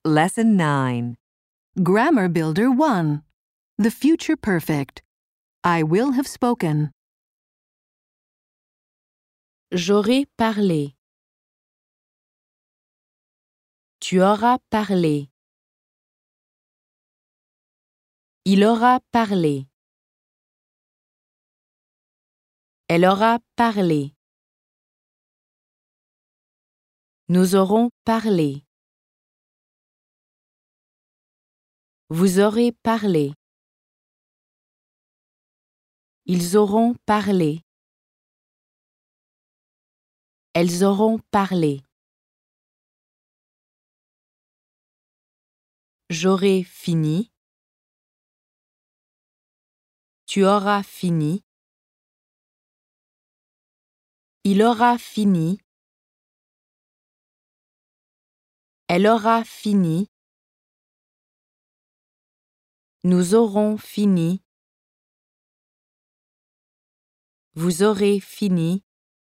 Lesson 9. Grammar Builder 1. The Future Perfect. I will have spoken. J'aurai parlé. Tu auras parlé. Il aura parlé. Elle aura parlé. Nous aurons parlé. Vous aurez parlé. Ils auront parlé. Elles auront parlé. J'aurai fini. Tu auras fini. Il aura fini. Elle aura fini. Nous aurons fini. Vous aurez fini.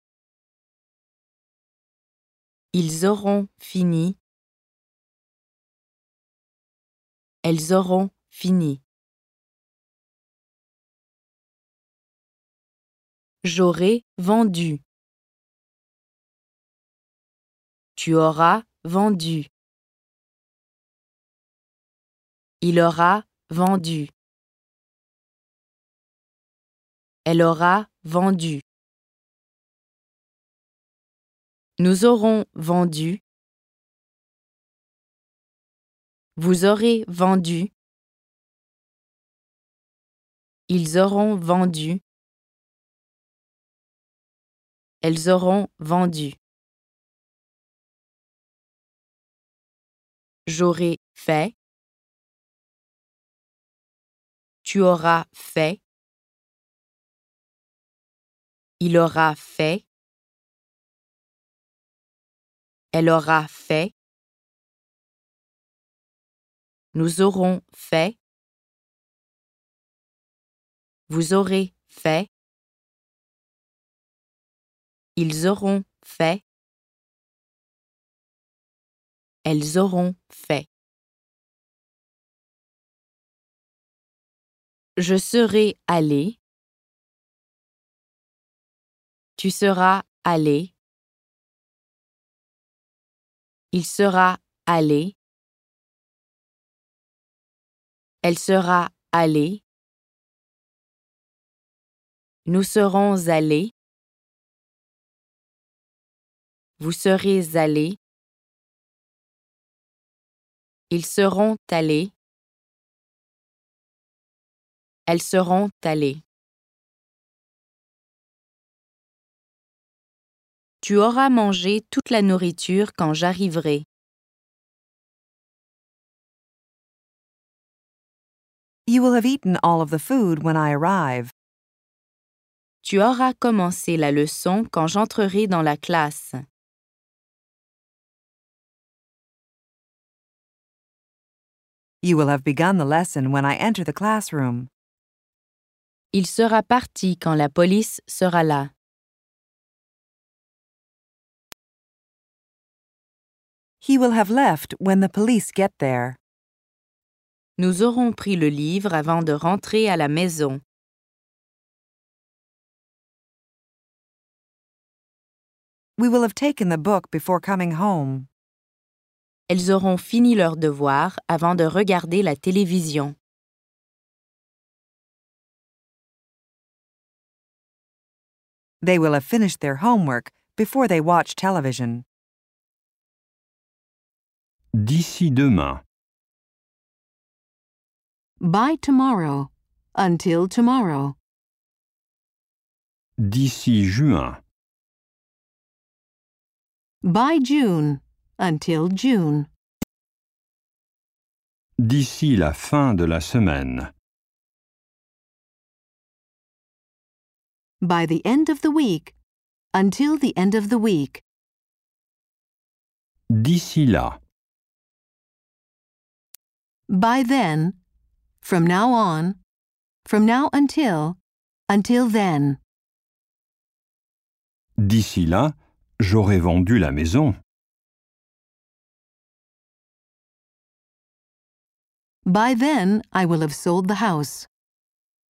Ils auront fini. Elles auront fini. J'aurai vendu. Tu auras vendu. Il aura vendu. Elle aura vendu. Nous aurons vendu. Vous aurez vendu. Ils auront vendu. Elles auront vendu. J'aurai fait. Tu auras fait. Il aura fait. Elle aura fait. Nous aurons fait. Vous aurez fait. Ils auront fait. Elles auront fait. Je serai allé. Tu seras allé. Il sera allé. Elle sera allée. Nous serons allés. Vous serez allés. Ils seront allés. Elles seront allées. Tu auras mangé toute la nourriture quand j'arriverai. You will have eaten all of the food when I arrive. Tu auras commencé la leçon quand j'entrerai dans la classe. You will have begun the lesson when I enter the classroom. Il sera parti quand la police sera là. He will have left when the police get there. Nous aurons pris le livre avant de rentrer à la maison. We will have taken the book before coming home. Elles auront fini leurs devoirs avant de regarder la télévision. They will have finished their homework before they watch television. D'ici demain. By tomorrow. Until tomorrow. D'ici juin. By June. Until June. D'ici la fin de la semaine. By the end of the week. Until the end of the week. D'ici là. By then. From now on. From now until then. D'ici là, j'aurai vendu la maison. By then, I will have sold the house.